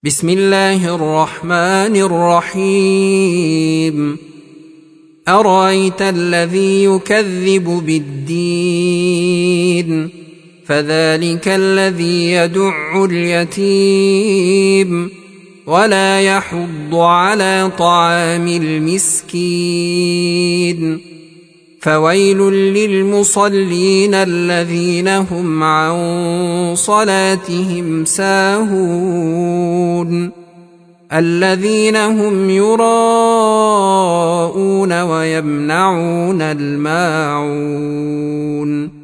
بسم الله الرحمن الرحيم أرأيت الذي يكذب بالدين فذلك الذي يدع اليتيم ولا يحض على طعام المسكين فويل للمصلين الذين هم عن صلاتهم ساهون الذين هم يراءون ويمنعون الماعون